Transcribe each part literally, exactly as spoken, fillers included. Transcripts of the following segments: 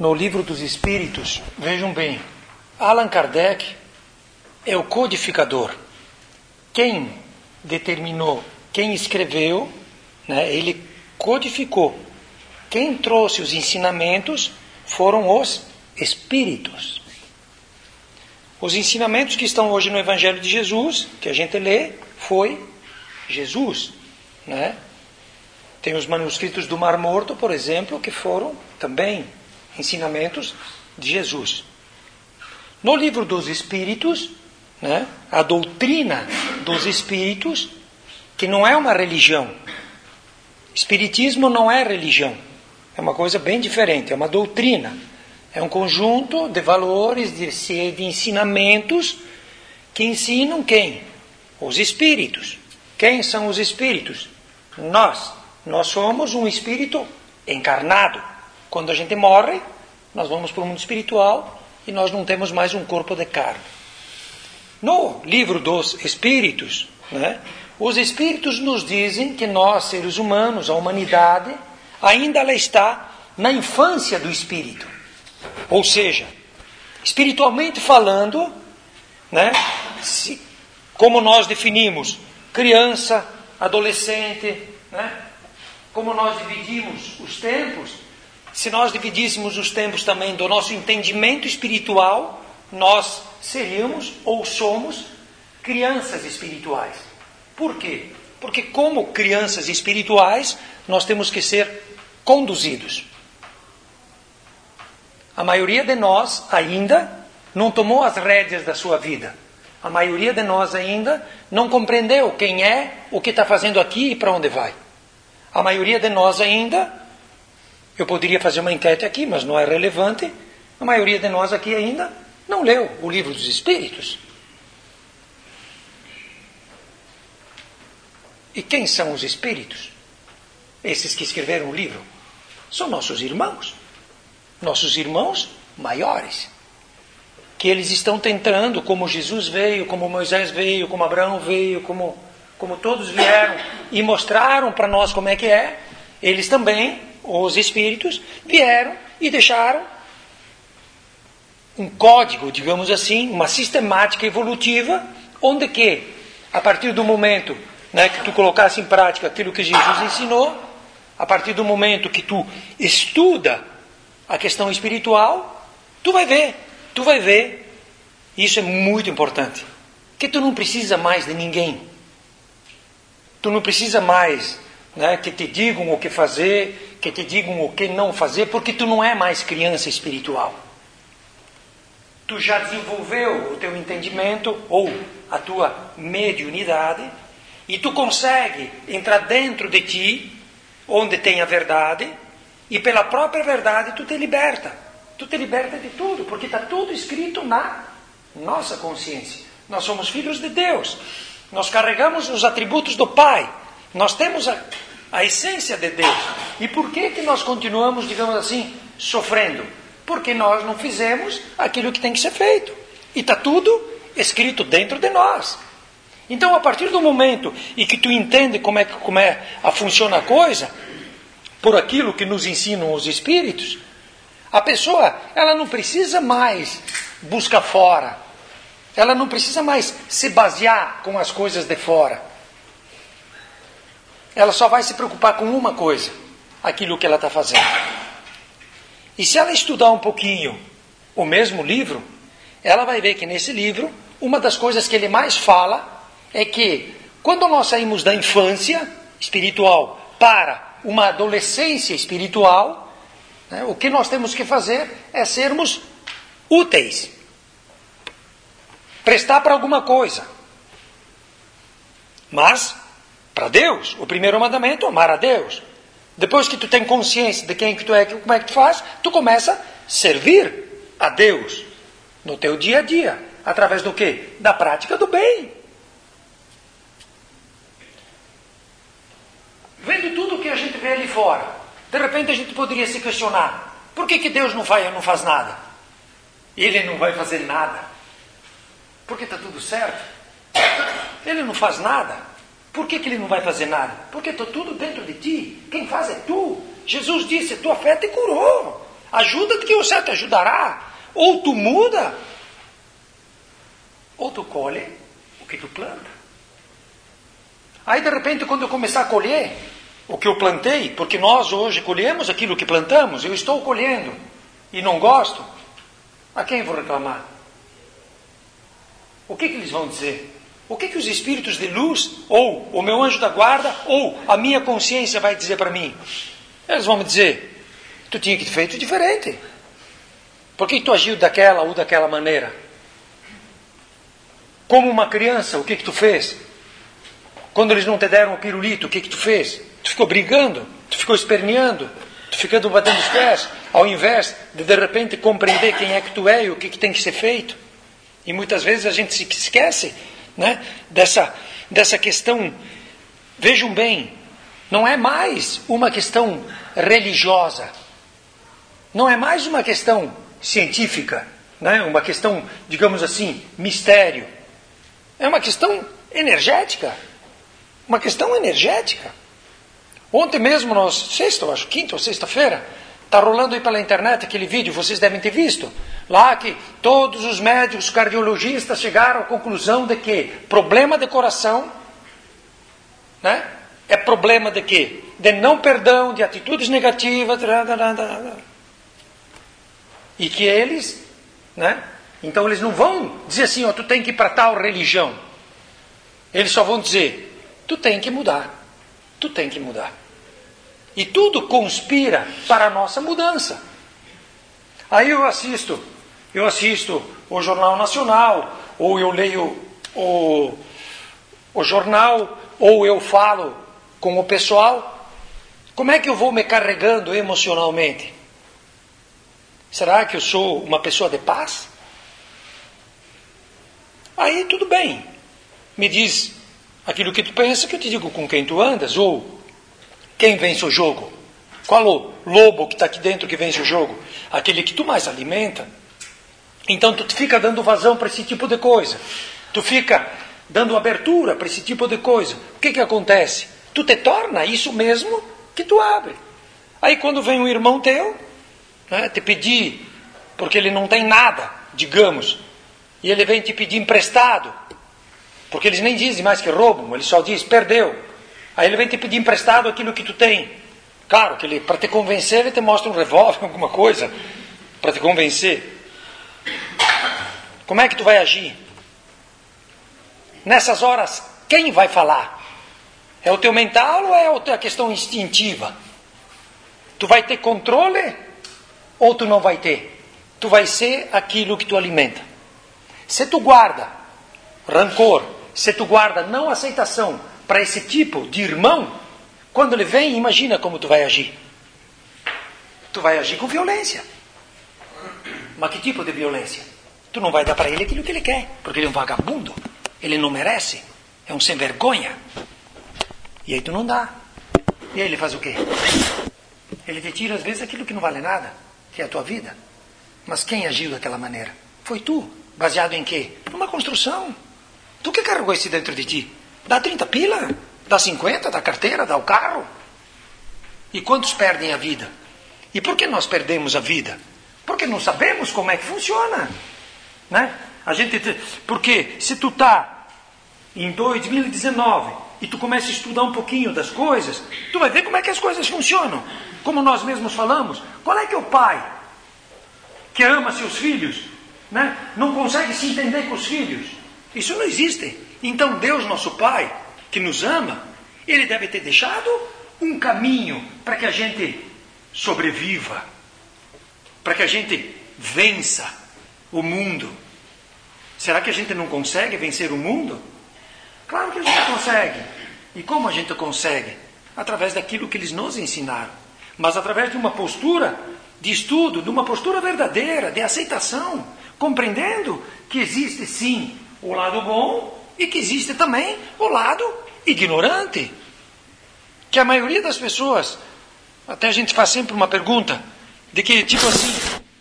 no Livro dos Espíritos, vejam bem, Allan Kardec é o codificador. Quem determinou, quem escreveu, né, ele codificou. Quem trouxe os ensinamentos foram os Espíritos. Os ensinamentos que estão hoje no Evangelho de Jesus, que a gente lê, foi Jesus, né? Tem os manuscritos do Mar Morto, por exemplo, que foram também ensinamentos de Jesus. No Livro dos Espíritos, né, a doutrina dos Espíritos, que não é uma religião. Espiritismo não é religião. É uma coisa bem diferente, é uma doutrina. É um conjunto de valores, de, de ensinamentos que ensinam quem? Os Espíritos. Quem são os Espíritos? Nós. Nós somos um espírito encarnado. Quando a gente morre, nós vamos para o mundo espiritual e nós não temos mais um corpo de carne. No Livro dos Espíritos, né, os Espíritos nos dizem que nós, seres humanos, a humanidade, ainda ela está na infância do espírito. Ou seja, espiritualmente falando, né, se, como nós definimos criança, adolescente, né, como nós dividimos os tempos, se nós dividíssemos os tempos também do nosso entendimento espiritual, nós seríamos ou somos crianças espirituais. Por quê? Porque como crianças espirituais, nós temos que ser conduzidos. A maioria de nós ainda não tomou as rédeas da sua vida. A maioria de nós ainda não compreendeu quem é, o que está fazendo aqui e para onde vai. A maioria de nós ainda, eu poderia fazer uma enquete aqui, mas não é relevante, a maioria de nós aqui ainda não leu o Livro dos Espíritos. E quem são os Espíritos? Esses que escreveram o livro são nossos irmãos. Nossos irmãos maiores. Que eles estão tentando, como Jesus veio, como Moisés veio, como Abraão veio, como, como todos vieram e mostraram para nós como é que é, eles também, os Espíritos, vieram e deixaram um código, digamos assim, uma sistemática evolutiva, onde que, a partir do momento, né, que tu colocasse em prática aquilo que Jesus ensinou, a partir do momento que tu estuda a questão espiritual, tu vai ver, tu vai ver, isso é muito importante, que tu não precisa mais de ninguém. Tu não precisa mais, né, que te digam o que fazer, que te digam o que não fazer, porque tu não é mais criança espiritual. Tu já desenvolveu o teu entendimento ou a tua mediunidade e tu consegue entrar dentro de ti, onde tem a verdade, e pela própria verdade tu te liberta. Tu te liberta de tudo, porque está tudo escrito na nossa consciência. Nós somos filhos de Deus. Nós carregamos os atributos do Pai. Nós temos a, a essência de Deus. E por que que nós continuamos, digamos assim, sofrendo? Porque nós não fizemos aquilo que tem que ser feito. E está tudo escrito dentro de nós. Então, a partir do momento em que tu entende como é, como é a funciona a coisa, por aquilo que nos ensinam os Espíritos, a pessoa, ela não precisa mais buscar fora. Ela não precisa mais se basear com as coisas de fora. Ela só vai se preocupar com uma coisa, aquilo que ela está fazendo. E se ela estudar um pouquinho o mesmo livro, ela vai ver que nesse livro, uma das coisas que ele mais fala é que quando nós saímos da infância espiritual para uma adolescência espiritual, né, o que nós temos que fazer é sermos úteis. Prestar para alguma coisa. Mas, para Deus, o primeiro mandamento é amar a Deus. Depois que tu tem consciência de quem que tu é, como é que tu faz, tu começa a servir a Deus no teu dia a dia. Através do quê? Da prática do bem. Vendo tudo o que a gente vê ali fora, de repente a gente poderia se questionar: por que que Deus não faz, não faz nada? Ele não vai fazer nada. Porque está tudo certo. Ele não faz nada. Por que que ele não vai fazer nada? Porque está tudo dentro de ti. Quem faz é tu. Jesus disse: tua fé te curou. Ajuda-te que o céu te ajudará. Ou tu muda, ou tu colhe o que tu planta. Aí de repente quando eu começar a colher o que eu plantei, porque nós hoje colhemos aquilo que plantamos, eu estou colhendo e não gosto, a quem vou reclamar? O que, que eles vão dizer? O que, que os espíritos de luz, ou o meu anjo da guarda, ou a minha consciência vai dizer para mim? Eles vão me dizer, tu tinha que ter feito diferente. Por que tu agiu daquela ou daquela maneira? Como uma criança, o que que tu fez? Quando eles não te deram o pirulito, o que que tu fez? Tu ficou brigando, tu ficou esperneando, tu ficando batendo os pés, ao invés de de repente compreender quem é que tu é e o que que tem que ser feito. E muitas vezes a gente se esquece, né, dessa, dessa questão. Vejam bem, não é mais uma questão religiosa, não é mais uma questão científica, né, uma questão, digamos assim, mistério. É uma questão energética, uma questão energética. Ontem mesmo, nós, sexta, eu acho, quinta ou sexta-feira, está rolando aí pela internet aquele vídeo, vocês devem ter visto, lá que todos os médicos cardiologistas chegaram à conclusão de que problema de coração, né, é problema de quê? De não perdão, de atitudes negativas, e que eles, né, então eles não vão dizer assim, ó, tu tem que ir para tal religião. Eles só vão dizer, tu tem que mudar, tu tem que mudar. E tudo conspira para a nossa mudança. Aí eu assisto, eu assisto o Jornal Nacional, ou eu leio o, o jornal, ou eu falo com o pessoal. Como é que eu vou me carregando emocionalmente? Será que eu sou uma pessoa de paz? Aí tudo bem. Me diz aquilo que tu pensa, que eu te digo com quem tu andas, ou quem vence o jogo? Qual o lobo que está aqui dentro que vence o jogo? Aquele que tu mais alimenta. Então tu fica dando vazão para esse tipo de coisa. Tu fica dando abertura para esse tipo de coisa. O que que acontece? Tu te torna isso mesmo que tu abre. Aí quando vem um irmão teu, né, te pedir, porque ele não tem nada, digamos, e ele vem te pedir emprestado, porque eles nem dizem mais que roubam, ele só diz, perdeu. Aí ele vem te pedir emprestado aquilo que tu tem. Claro que ele, para te convencer, ele te mostra um revólver, alguma coisa, para te convencer. Como é que tu vai agir? Nessas horas, quem vai falar? É o teu mental ou é a questão instintiva? Tu vai ter controle ou tu não vai ter? Tu vai ser aquilo que tu alimenta. Se tu guarda rancor, se tu guarda não aceitação para esse tipo de irmão, quando ele vem, imagina como tu vai agir. Tu vai agir com violência. Mas que tipo de violência? Tu não vai dar para ele aquilo que ele quer, porque ele é um vagabundo, ele não merece, é um sem vergonha. E aí tu não dá. E aí ele faz o quê? Ele te tira às vezes aquilo que não vale nada, que é a tua vida. Mas quem agiu daquela maneira? Foi tu. Baseado em quê? Numa construção. Tu que carregou isso dentro de ti. Dá trinta pila, dá cinquenta, dá carteira, dá o carro. E quantos perdem a vida? E por que nós perdemos a vida? Porque não sabemos como é que funciona, né? A gente, porque se tu está em dois mil e dezenove e tu começa a estudar um pouquinho das coisas, tu vai ver como é que as coisas funcionam. Como nós mesmos falamos, qual é que é o pai que ama seus filhos, né? Não consegue se entender com os filhos? Isso não existe. Então Deus, nosso Pai, que nos ama, Ele deve ter deixado um caminho para que a gente sobreviva, para que a gente vença o mundo. Será que a gente não consegue vencer o mundo? Claro que a gente consegue. E como a gente consegue? Através daquilo que eles nos ensinaram. Mas através de uma postura de estudo, de uma postura verdadeira, de aceitação, compreendendo que existe sim o lado bom e que existe também o lado ignorante. Que a maioria das pessoas, até a gente faz sempre uma pergunta, de que tipo assim,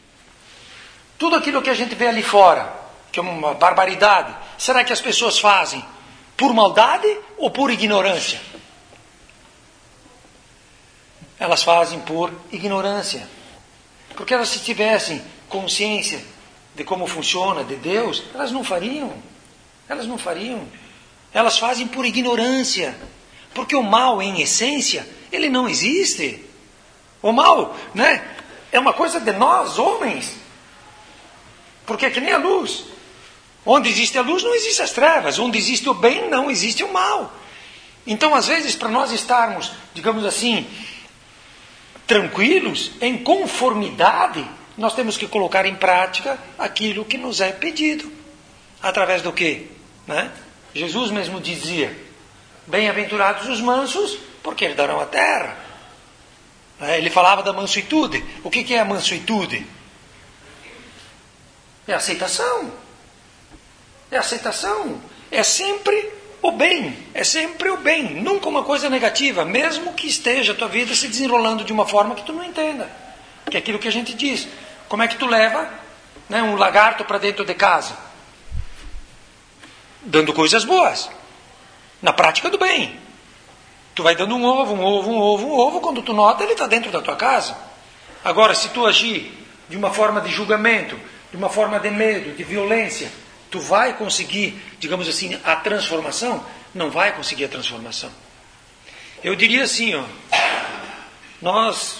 tudo aquilo que a gente vê ali fora, que é uma barbaridade, será que as pessoas fazem por maldade ou por ignorância? Elas fazem por ignorância. Porque elas, se tivessem consciência de como funciona, de Deus, elas não fariam. Elas não fariam. Elas fazem por ignorância. Porque o mal, em essência, ele não existe. O mal, né, é uma coisa de nós, homens. Porque é que nem a luz. Onde existe a luz, não existe as trevas. Onde existe o bem, não existe o mal. Então, às vezes, para nós estarmos, digamos assim, tranquilos, em conformidade, nós temos que colocar em prática aquilo que nos é pedido. Através do quê? Né? Jesus mesmo dizia, bem-aventurados os mansos, porque herdarão a terra. Ele falava da mansuetude. O que é a mansuetude? É aceitação. É aceitação. É sempre o bem. É sempre o bem. Nunca uma coisa negativa. Mesmo que esteja a tua vida se desenrolando de uma forma que tu não entenda. Que é aquilo que a gente diz. Como é que tu leva, né, um lagarto para dentro de casa? Dando coisas boas. Na prática do bem. Tu vai dando um ovo, um ovo, um ovo, um ovo. Quando tu nota, ele está dentro da tua casa. Agora, se tu agir de uma forma de julgamento, de uma forma de medo, de violência, tu vai conseguir, digamos assim, a transformação? Não vai conseguir a transformação. Eu diria assim, ó, nós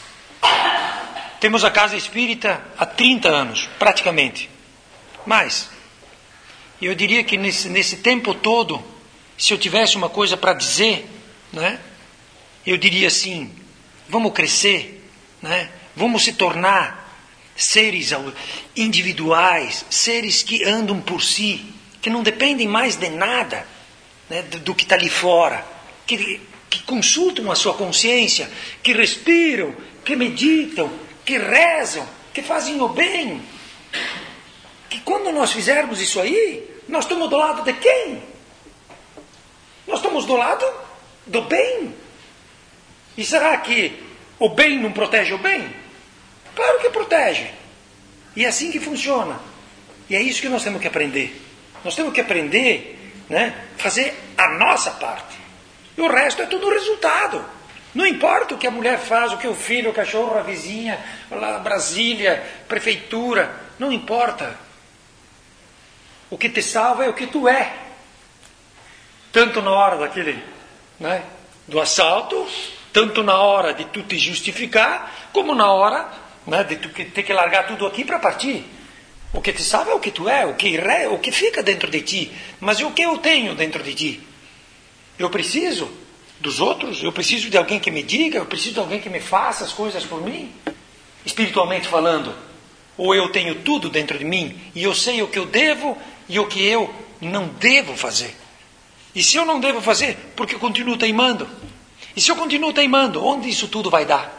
temos a casa espírita há trinta anos, praticamente. Mais. E eu diria que nesse, nesse tempo todo, se eu tivesse uma coisa para dizer, né, eu diria assim, vamos crescer, né, vamos se tornar seres individuais, seres que andam por si, que não dependem mais de nada, né, do, do que está ali fora, que, que consultam a sua consciência, que respiram, que meditam, que rezam, que fazem o bem. Que quando nós fizermos isso aí, nós estamos do lado de quem? Nós estamos do lado do bem. E será que o bem não protege o bem? Claro que protege. E é assim que funciona. E é isso que nós temos que aprender. Nós temos que aprender, né, fazer a nossa parte. E o resto é tudo resultado. Não importa o que a mulher faz, o que o filho, o cachorro, a vizinha, a Brasília, prefeitura. Não importa. O que te salva é o que tu é. Tanto na hora daquele, né, do assalto, tanto na hora de tu te justificar, como na hora, né, de tu ter que largar tudo aqui para partir. O que te salva é o que tu é, o que, re, o que fica dentro de ti. Mas e o que eu tenho dentro de ti? Eu preciso dos outros? Eu preciso de alguém que me diga? Eu preciso de alguém que me faça as coisas por mim? Espiritualmente falando. Ou eu tenho tudo dentro de mim e eu sei o que eu devo e o que eu não devo fazer. E se eu não devo fazer, porque eu continuo teimando? E se eu continuo teimando, onde isso tudo vai dar?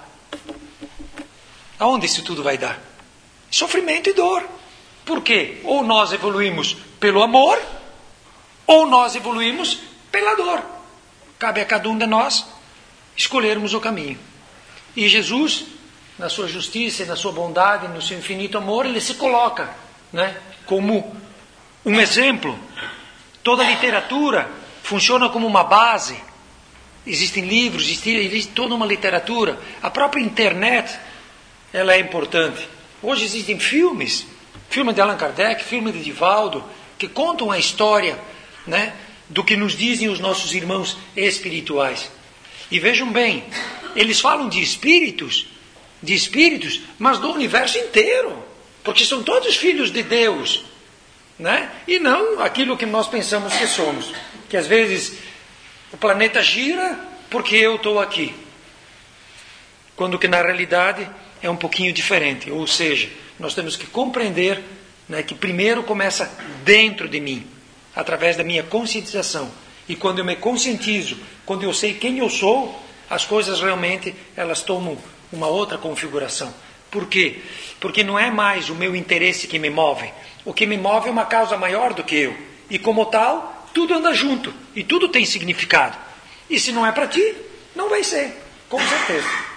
Aonde isso tudo vai dar? Sofrimento e dor. Por quê? Ou nós evoluímos pelo amor, ou nós evoluímos pela dor. Cabe a cada um de nós escolhermos o caminho. E Jesus, na sua justiça, na sua bondade, no seu infinito amor, ele se coloca, né, como um exemplo. Toda a literatura funciona como uma base. Existem livros, existe, existe toda uma literatura. A própria internet, ela é importante. Hoje existem filmes, filme de Allan Kardec, filme de Divaldo, que contam a história, né, do que nos dizem os nossos irmãos espirituais. E vejam bem, eles falam de espíritos, de espíritos, mas do universo inteiro, porque são todos filhos de Deus, né? E não aquilo que nós pensamos que somos, que às vezes o planeta gira porque eu estou aqui, quando que na realidade é um pouquinho diferente. Ou seja, nós temos que compreender, né, que primeiro começa dentro de mim, através da minha conscientização. E quando eu me conscientizo, quando eu sei quem eu sou, as coisas realmente elas tomam uma outra configuração. Por quê? Porque não é mais o meu interesse que me move. O que me move é uma causa maior do que eu. E como tal, tudo anda junto. E tudo tem significado. E se não é para ti, não vai ser. Com certeza.